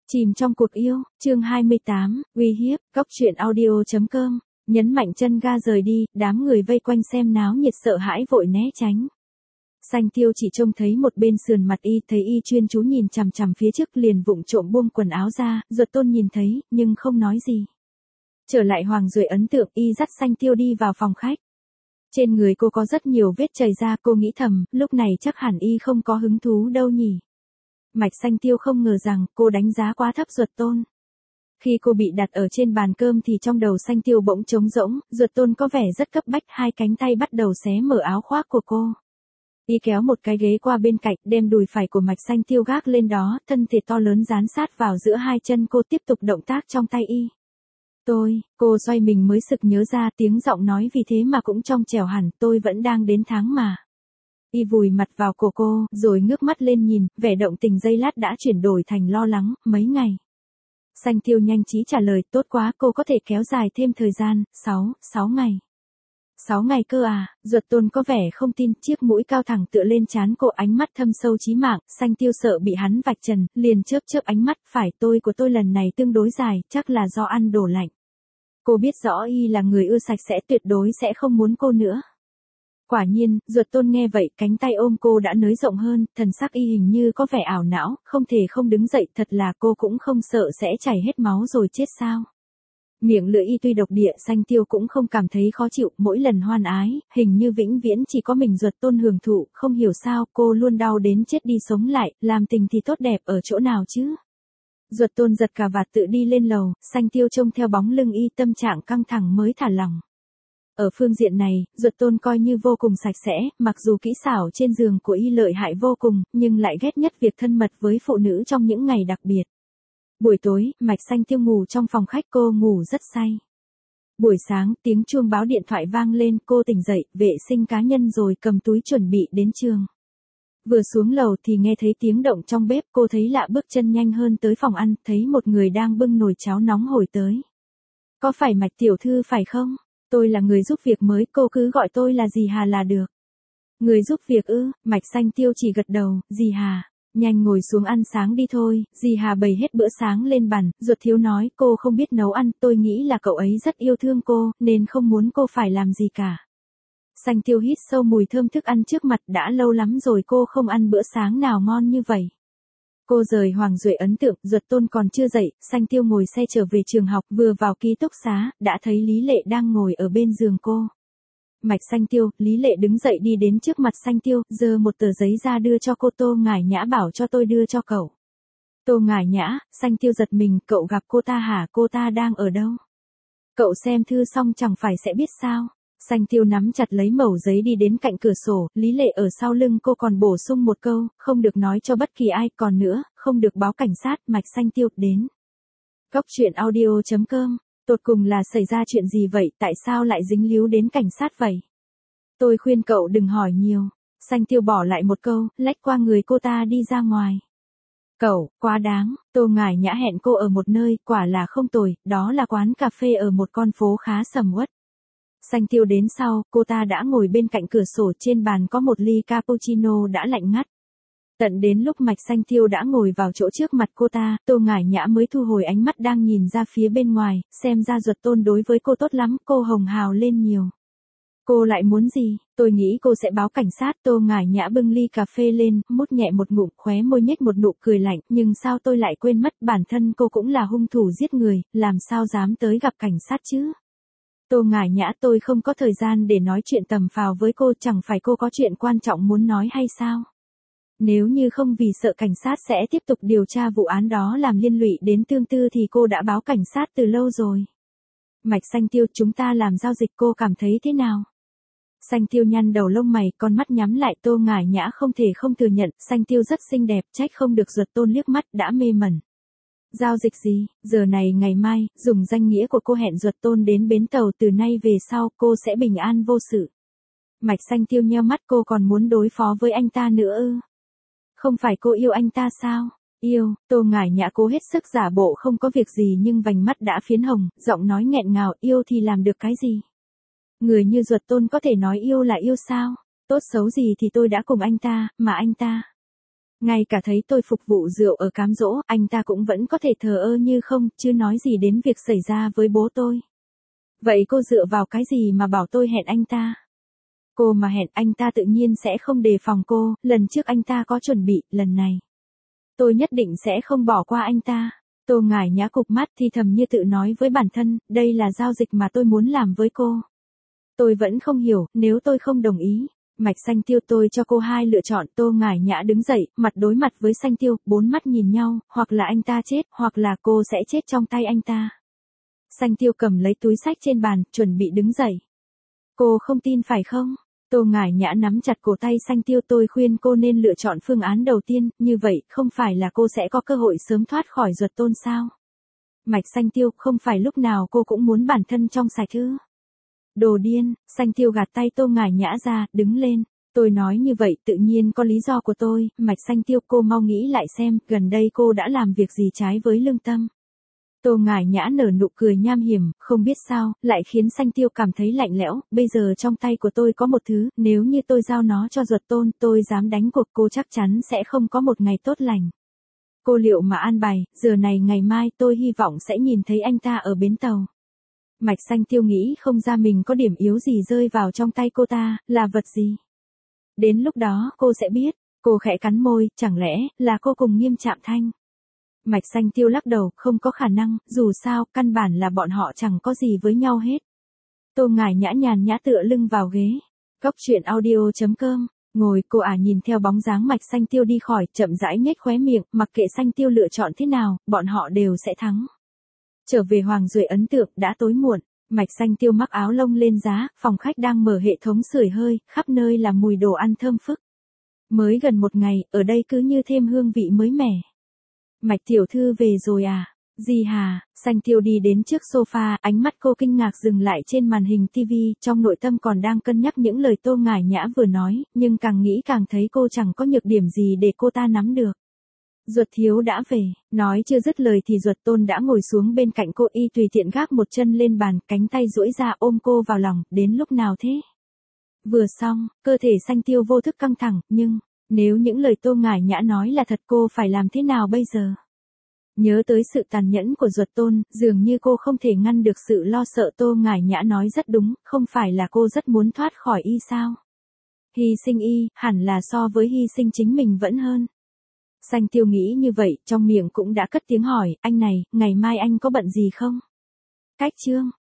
Chìm trong cuộc yêu, chương 28, uy hiếp, góc truyện audio.com, nhấn mạnh chân ga rời đi, đám người vây quanh xem náo nhiệt sợ hãi vội né tránh. Xanh Tiêu chỉ trông thấy một bên sườn mặt y, thấy y chuyên chú nhìn chằm chằm phía trước liền vụng trộm buông quần áo ra, Duật Tôn nhìn thấy, nhưng không nói gì. Trở lại Hoàng Duệ ấn tượng, y dắt Xanh Tiêu đi vào phòng khách. Trên người cô có rất nhiều vết chảy ra, cô nghĩ thầm, lúc này chắc hẳn y không có hứng thú đâu nhỉ. Mạch Xanh Tiêu không ngờ rằng cô đánh giá quá thấp Duật Tôn. Khi cô bị đặt ở trên bàn cơm thì trong đầu Xanh Tiêu bỗng trống rỗng, Duật Tôn có vẻ rất cấp bách, hai cánh tay bắt đầu xé mở áo khoác của cô. Y kéo một cái ghế qua bên cạnh, đem đùi phải của Mạch Xanh Tiêu gác lên đó, thân thể to lớn dán sát vào giữa hai chân cô, tiếp tục động tác trong tay y. Cô xoay mình mới sực nhớ ra, tiếng giọng nói vì thế mà cũng trong trẻo hẳn, tôi vẫn đang đến tháng mà. Y vùi mặt vào cổ cô, rồi ngước mắt lên nhìn, vẻ động tình giây lát đã chuyển đổi thành lo lắng, mấy ngày. Xanh Tiêu nhanh trí trả lời, tốt quá, cô có thể kéo dài thêm thời gian, 6 ngày. 6 ngày cơ à? Duật Tôn có vẻ không tin, chiếc mũi cao thẳng tựa lên trán cô, ánh mắt thâm sâu chí mạng. Xanh Tiêu sợ bị hắn vạch trần, liền chớp ánh mắt, phải, của tôi lần này tương đối dài, chắc là do ăn đồ lạnh. Cô biết rõ y là người ưa sạch sẽ, tuyệt đối sẽ không muốn cô nữa. Quả nhiên, Duật Tôn nghe vậy, cánh tay ôm cô đã nới rộng hơn, thần sắc y hình như có vẻ ảo não, không thể không đứng dậy, thật là cô cũng không sợ sẽ chảy hết máu rồi chết sao. Miệng lưỡi y tuy độc địa, Xanh Tiêu cũng không cảm thấy khó chịu, mỗi lần hoan ái, hình như vĩnh viễn chỉ có mình Duật Tôn hưởng thụ, không hiểu sao, cô luôn đau đến chết đi sống lại, làm tình thì tốt đẹp ở chỗ nào chứ. Duật Tôn giật cà vạt tự đi lên lầu, Xanh Tiêu trông theo bóng lưng y, tâm trạng căng thẳng mới thả lỏng. Ở phương diện này, Duật Tôn coi như vô cùng sạch sẽ, mặc dù kỹ xảo trên giường của y lợi hại vô cùng, nhưng lại ghét nhất việc thân mật với phụ nữ trong những ngày đặc biệt. Buổi tối, Mạch Xanh Tiêu ngủ trong phòng khách, cô ngủ rất say. Buổi sáng, tiếng chuông báo điện thoại vang lên, cô tỉnh dậy, vệ sinh cá nhân rồi cầm túi chuẩn bị đến trường. Vừa xuống lầu thì nghe thấy tiếng động trong bếp, cô thấy lạ, bước chân nhanh hơn tới phòng ăn, thấy một người đang bưng nồi cháo nóng hổi tới. Có phải Mạch tiểu thư phải không? Tôi là người giúp việc mới, cô cứ gọi tôi là dì Hà là được. Người giúp việc ư? Mạch Xanh Tiêu chỉ gật đầu, dì Hà. Nhanh ngồi xuống ăn sáng đi thôi, dì Hà bày hết bữa sáng lên bàn, Duật Thiếu nói, cô không biết nấu ăn, tôi nghĩ là cậu ấy rất yêu thương cô, nên không muốn cô phải làm gì cả. Xanh Tiêu hít sâu mùi thơm thức ăn trước mặt, đã lâu lắm rồi cô không ăn bữa sáng nào ngon như vậy. Cô rời Hoàng Duệ ấn tượng, Duật Tôn còn chưa dậy, Xanh Tiêu ngồi xe trở về trường học, vừa vào ký túc xá, đã thấy Lý Lệ đang ngồi ở bên giường cô. Mạch Xanh Tiêu, Lý Lệ đứng dậy đi đến trước mặt Xanh Tiêu, giơ một tờ giấy ra đưa cho cô. Tô Ngải Nhã bảo cho tôi đưa cho cậu. Tô Ngải Nhã, Xanh Tiêu giật mình, cậu gặp cô ta hả, cô ta đang ở đâu? Cậu xem thư xong chẳng phải sẽ biết sao? Xanh Tiêu nắm chặt lấy mẩu giấy đi đến cạnh cửa sổ, Lý Lệ ở sau lưng cô còn bổ sung một câu, không được nói cho bất kỳ ai, còn nữa, không được báo cảnh sát. Mạch Xanh Tiêu, đến. Góc truyện audio.com, tột cùng là xảy ra chuyện gì vậy, tại sao lại dính líu đến cảnh sát vậy? Tôi khuyên cậu đừng hỏi nhiều. Xanh Tiêu bỏ lại một câu, lách qua người cô ta đi ra ngoài. Cậu, quá đáng. Tô Ngải Nhã hẹn cô ở một nơi, quả là không tồi, đó là quán cà phê ở một con phố khá sầm uất. Xanh Tiêu đến sau, cô ta đã ngồi bên cạnh cửa sổ, trên bàn có một ly cappuccino đã lạnh ngắt. Tận đến lúc Mạch Xanh Tiêu đã ngồi vào chỗ trước mặt cô ta, Tô Ngải Nhã mới thu hồi ánh mắt đang nhìn ra phía bên ngoài, xem ra Duật Tôn đối với cô tốt lắm, cô hồng hào lên nhiều. Cô lại muốn gì? Tôi nghĩ cô sẽ báo cảnh sát. Tô Ngải Nhã bưng ly cà phê lên, mút nhẹ một ngụm, khóe môi nhếch một nụ cười lạnh, nhưng sao tôi lại quên mất, bản thân cô cũng là hung thủ giết người, làm sao dám tới gặp cảnh sát chứ? Tô Ngải Nhã, tôi không có thời gian để nói chuyện tầm phào với cô, chẳng phải cô có chuyện quan trọng muốn nói hay sao? Nếu như không vì sợ cảnh sát sẽ tiếp tục điều tra vụ án đó làm liên lụy đến Tương Tư thì cô đã báo cảnh sát từ lâu rồi. Mạch Xanh Tiêu, chúng ta làm giao dịch, cô cảm thấy thế nào? Xanh Tiêu nhăn đầu lông mày, con mắt nhắm lại. Tô Ngải Nhã không thể không thừa nhận, Xanh Tiêu rất xinh đẹp, trách không được Duật Tôn liếc mắt đã mê mẩn. Giao dịch gì? Giờ này ngày mai, dùng danh nghĩa của cô hẹn Duật Tôn đến bến tàu, từ nay về sau cô sẽ bình an vô sự. Mạch Xanh Tiêu nheo mắt, cô còn muốn đối phó với anh ta nữa ư? Không phải cô yêu anh ta sao? Yêu. Tô Ngải Nhã cố hết sức giả bộ không có việc gì nhưng vành mắt đã phiến hồng, giọng nói nghẹn ngào, yêu thì làm được cái gì? Người như Duật Tôn có thể nói yêu là yêu sao? Tốt xấu gì thì tôi đã cùng anh ta, mà anh ta. Ngay cả thấy tôi phục vụ rượu ở cám dỗ, anh ta cũng vẫn có thể thờ ơ như không, chứ nói gì đến việc xảy ra với bố tôi. Vậy cô dựa vào cái gì mà bảo tôi hẹn anh ta? Cô mà hẹn anh ta tự nhiên sẽ không đề phòng cô, lần trước anh ta có chuẩn bị, lần này tôi nhất định sẽ không bỏ qua anh ta. Tô Ngải Nhã cụp mắt thì thầm như tự nói với bản thân, đây là giao dịch mà tôi muốn làm với cô. Tôi vẫn không hiểu, nếu tôi không đồng ý. Mạch Xanh Tiêu, tôi cho cô hai lựa chọn. Tô Ngải Nhã đứng dậy, mặt đối mặt với Xanh Tiêu, bốn mắt nhìn nhau, hoặc là anh ta chết, hoặc là cô sẽ chết trong tay anh ta. Xanh Tiêu cầm lấy túi xách trên bàn, chuẩn bị đứng dậy. Cô không tin phải không? Tô Ngải Nhã nắm chặt cổ tay Xanh Tiêu, tôi khuyên cô nên lựa chọn phương án đầu tiên, như vậy không phải là cô sẽ có cơ hội sớm thoát khỏi Duật Tôn sao? Mạch Xanh Tiêu, không phải lúc nào cô cũng muốn bản thân trong sạch ư? Đồ điên. Xanh Tiêu gạt tay Tô Ngải Nhã ra, đứng lên. Tôi nói như vậy tự nhiên có lý do của tôi. Mạch Xanh Tiêu, cô mau nghĩ lại xem, gần đây cô đã làm việc gì trái với lương tâm. Tô Ngải Nhã nở nụ cười nham hiểm, không biết sao, lại khiến Xanh Tiêu cảm thấy lạnh lẽo. Bây giờ trong tay của tôi có một thứ, nếu như tôi giao nó cho Duật Tôn, tôi dám đánh cuộc cô chắc chắn sẽ không có một ngày tốt lành. Cô liệu mà an bài, giờ này ngày mai tôi hy vọng sẽ nhìn thấy anh ta ở bến tàu. Mạch Xanh Tiêu nghĩ không ra mình có điểm yếu gì rơi vào trong tay cô ta, là vật gì. Đến lúc đó cô sẽ biết. Cô khẽ cắn môi, chẳng lẽ là cô cùng Nghiêm Trạm Thanh. Mạch Xanh Tiêu lắc đầu, không có khả năng, dù sao, căn bản là bọn họ chẳng có gì với nhau hết. Tô Ngải Nhã nhàn nhã tựa lưng vào ghế. Cốc truyện audio.com. Ngồi, cô nhìn theo bóng dáng Mạch Xanh Tiêu đi khỏi, chậm rãi nhếch khóe miệng, mặc kệ Xanh Tiêu lựa chọn thế nào, bọn họ đều sẽ thắng. Trở về Hoàng Duệ ấn tượng, đã tối muộn. Mạch Xanh Tiêu mắc áo lông lên giá, phòng khách đang mở hệ thống sưởi hơi, khắp nơi là mùi đồ ăn thơm phức. Mới gần một ngày, ở đây cứ như thêm hương vị mới mẻ. Mạch tiểu thư về rồi à? Gì hà? Xanh Tiêu đi đến trước sofa, ánh mắt cô kinh ngạc dừng lại trên màn hình TV, trong nội tâm còn đang cân nhắc những lời Tô Ngải Nhã vừa nói, nhưng càng nghĩ càng thấy cô chẳng có nhược điểm gì để cô ta nắm được. Duật thiếu đã về, nói chưa dứt lời thì Duật Tôn đã ngồi xuống bên cạnh cô, y tùy tiện gác một chân lên bàn, cánh tay duỗi ra ôm cô vào lòng, đến lúc nào thế? Vừa xong, cơ thể Xanh Tiêu vô thức căng thẳng, nhưng, nếu những lời Tô Ngải Nhã nói là thật cô phải làm thế nào bây giờ? Nhớ tới sự tàn nhẫn của Duật Tôn, dường như cô không thể ngăn được sự lo sợ. Tô Ngải Nhã nói rất đúng, không phải là cô rất muốn thoát khỏi y sao? Hy sinh y, hẳn là so với hy sinh chính mình vẫn hơn. Xanh Tiêu nghĩ như vậy, trong miệng cũng đã cất tiếng hỏi, anh này, ngày mai anh có bận gì không? Cách chương.